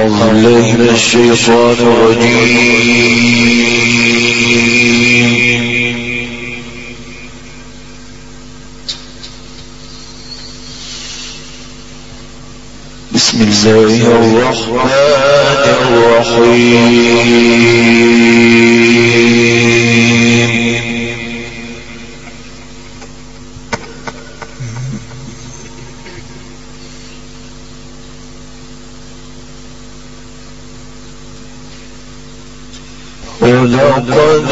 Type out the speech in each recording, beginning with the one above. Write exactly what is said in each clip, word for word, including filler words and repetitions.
بالله من الشيطان الرجيم. بسم الله الرحمن الرحيم. ولقد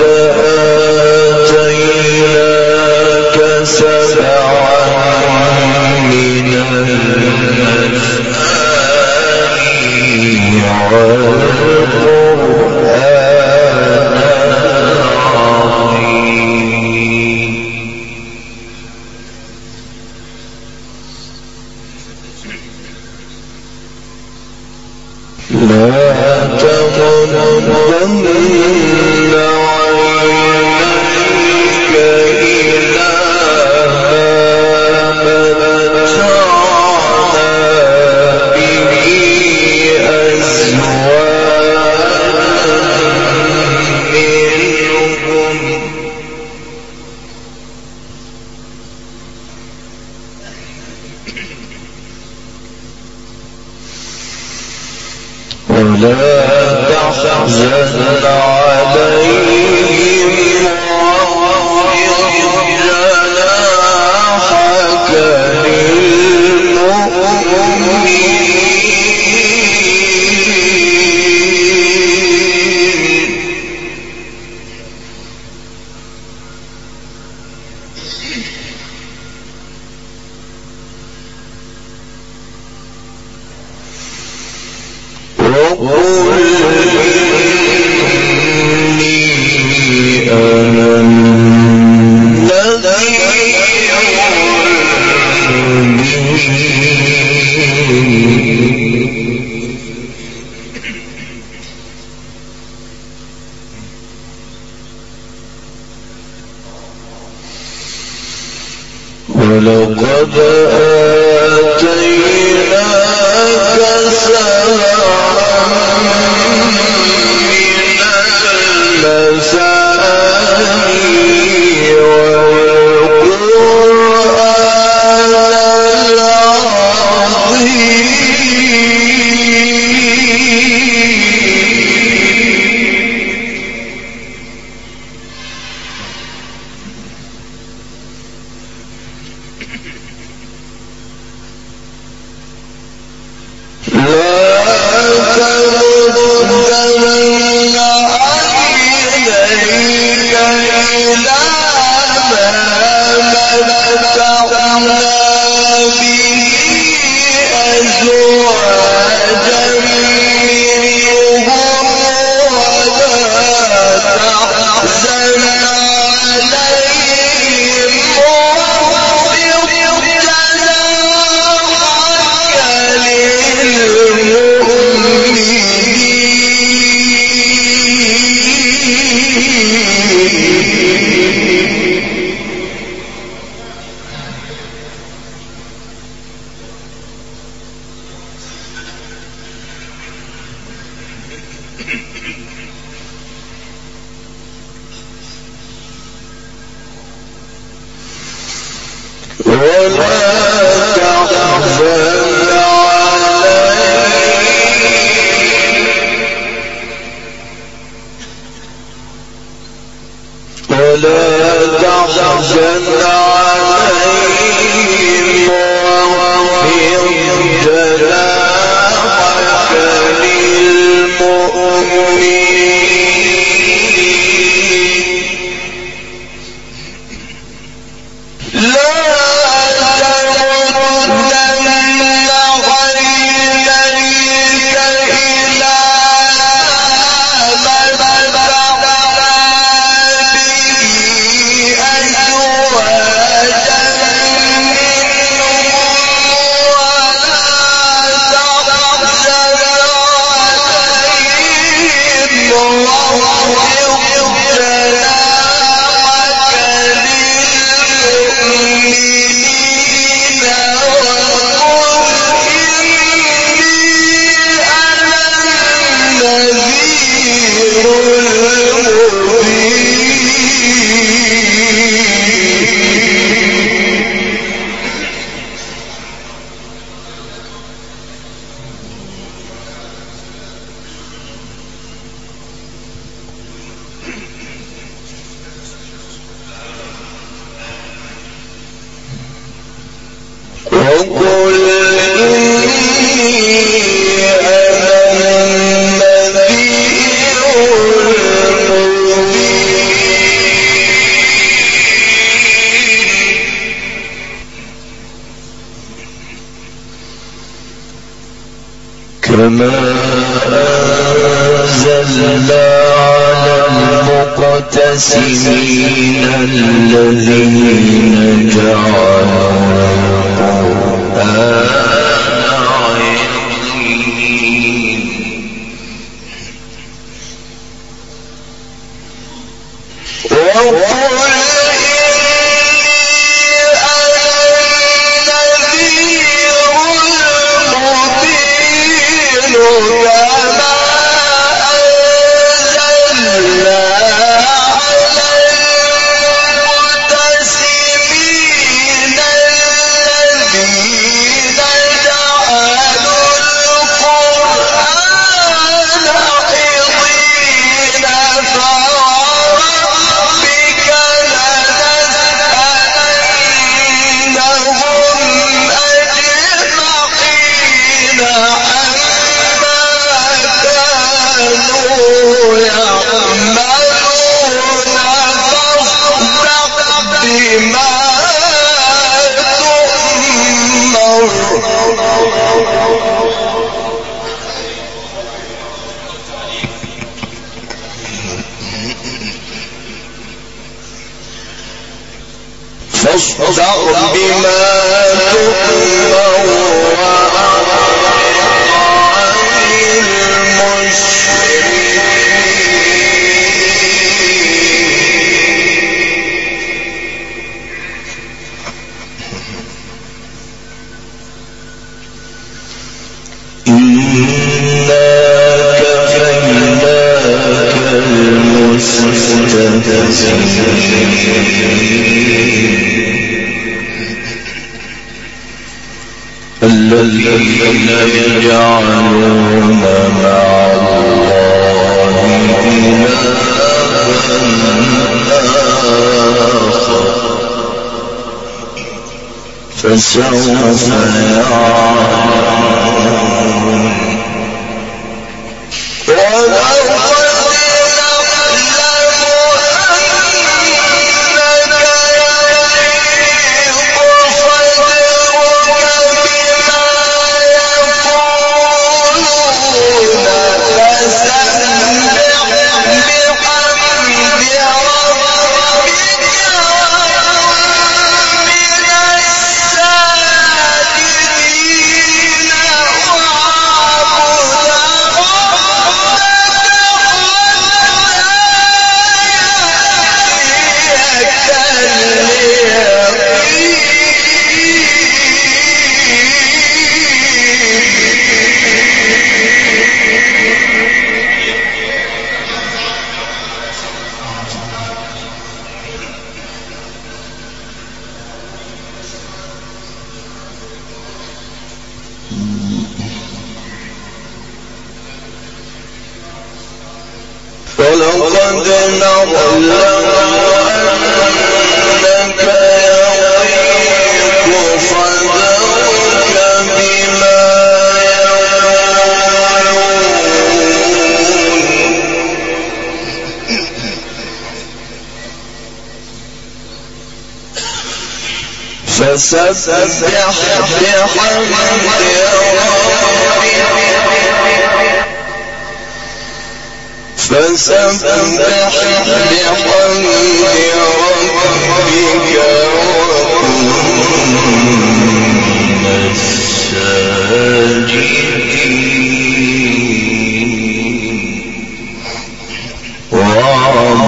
آتيناك سبعا من المثاني والقرآن العظيم. لا تمنن عينيك إلى ما متعنا به أزواجا منهم ولا تحزن عليهم واخفض جناحك للمؤمنين. وقل إني أنا النذير المبين. ولقد آتيناك سبعا من المثاني والقرآن العظيم. ولا تحزن عليهم ولا تحزن عليهم واخفض جناحك للمؤمنين. لا كما أنزلنا على المقتسمين الذين جعلوا القرآن عظيم وقل فاصدع بما تؤمر وأعرض عن المشركين إنا كفيناك المستهزئين الذين يجعلون مع الله إلها آخر فسوف يعلمون ولقد نعلم أنك يضيق صدرك بما يقولون فسبح بحمد ربك فسبح بحمد ربك وكن من الساجدين واعبد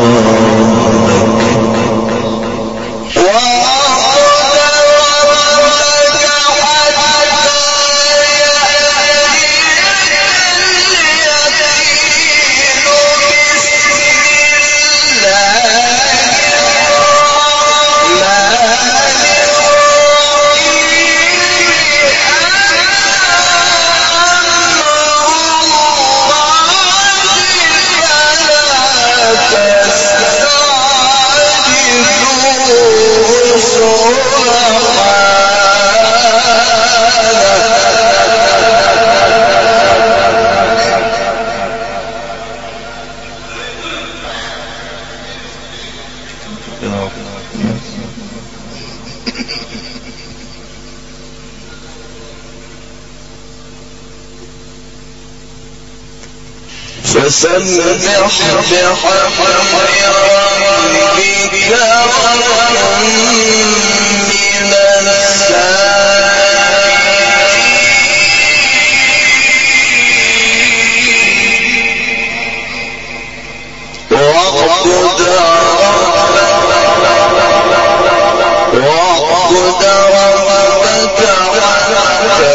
ربك فسبح بحمد ربك وكن من الساجدين واعبد واعبد ربك حتى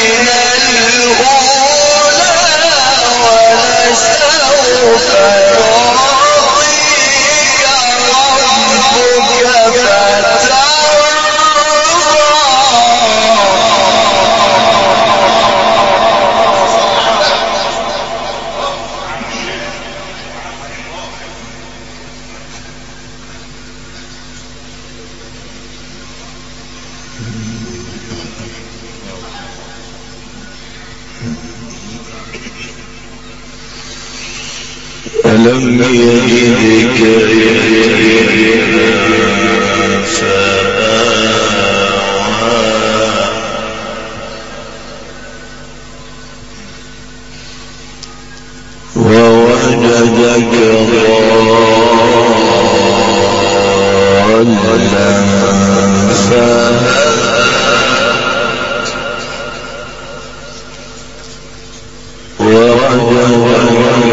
فيا ألم يجدك يتيما فآوى ووجدك ضالا فهدى ووجدك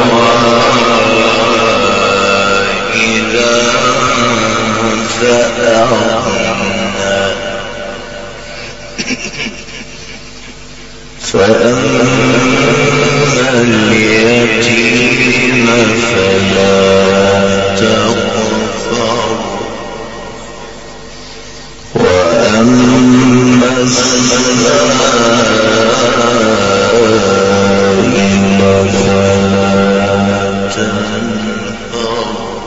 عائلا فأغنى فأما اليتيم فلا تقهر وأما السائل فلا تنهر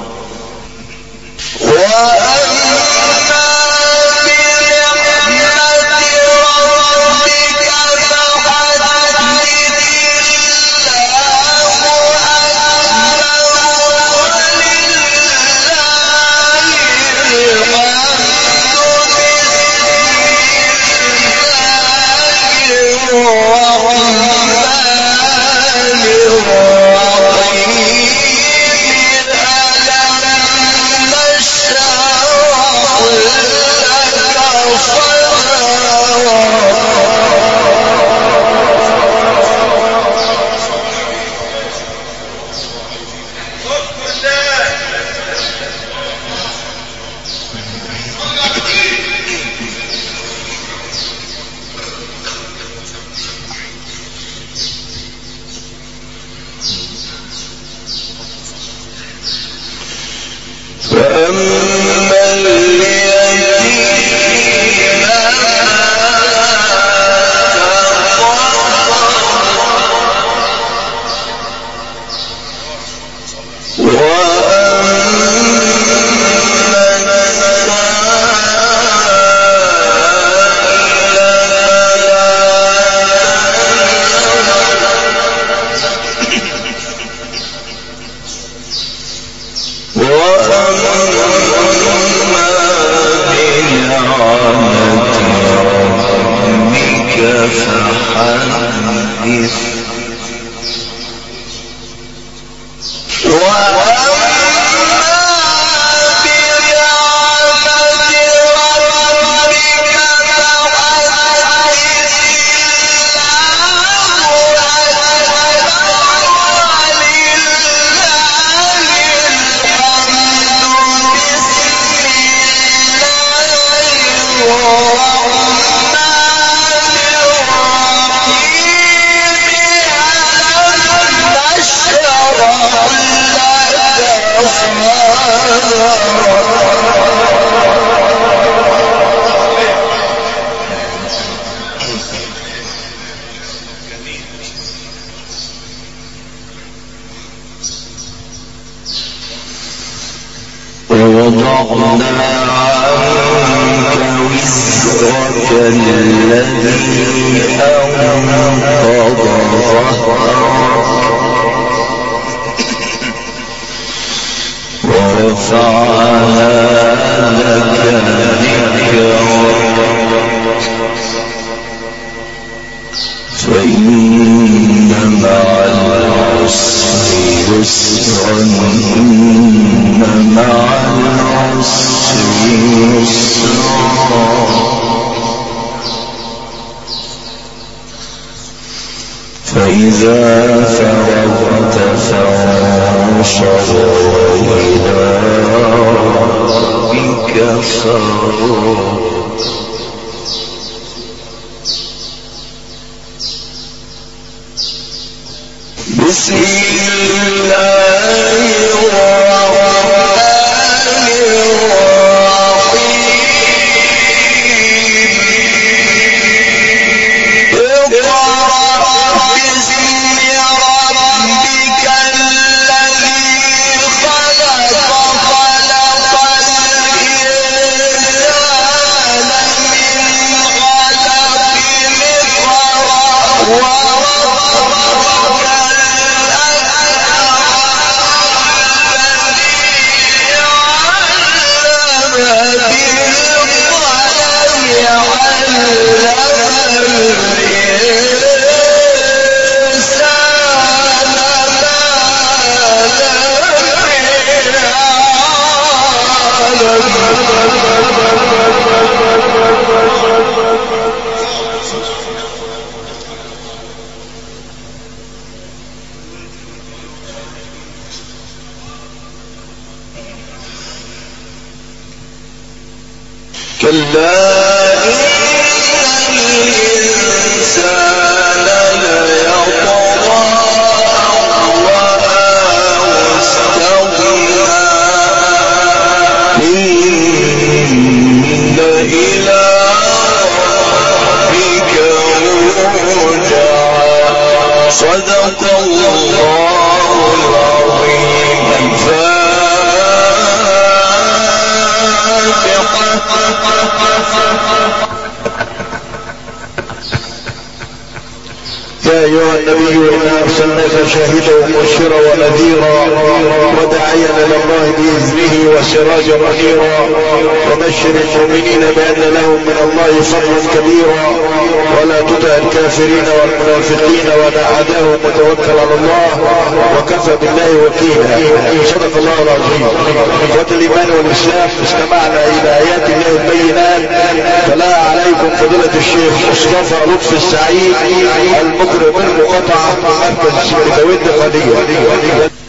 ووضعنا عنك وزرك الذي أنقض ظهرك ورفعنا لك ذكرك فإن مع العسر يسرا إن مع العسر يسرا فإذا فرغت فانصب وإلى ربك فارغب بسم الله الرحمن الرحيم اقرأ باسم ربك الذي خلق خلق الإنسان من علق اقرأ وربك الأكرم كلا إن الإنسان ليطغى أن رآه استغنى إن إلى ربك الرجعى صدق الله العظيم. يا أيها النبي إنا أرسلناك شاهدا ومبشرا ونذيرا وداعيا إلى الله بإذنه وسراجا منيرا وبشر المؤمنين بأن لهم من الله فضلا كبيرا ولا تطع الكافرين والمنافقين ودع عداهم وتوكل على الله وكفى بالله وكيلا. صدق الله العظيم. إخوة الإيمان والإسلام، استمعنا إلى آيات الله البينات. فلا عليكم فضيلة الشيخ مصطفى لطفي السعيد المقرئ من المقاطعة مركز السبيل قضية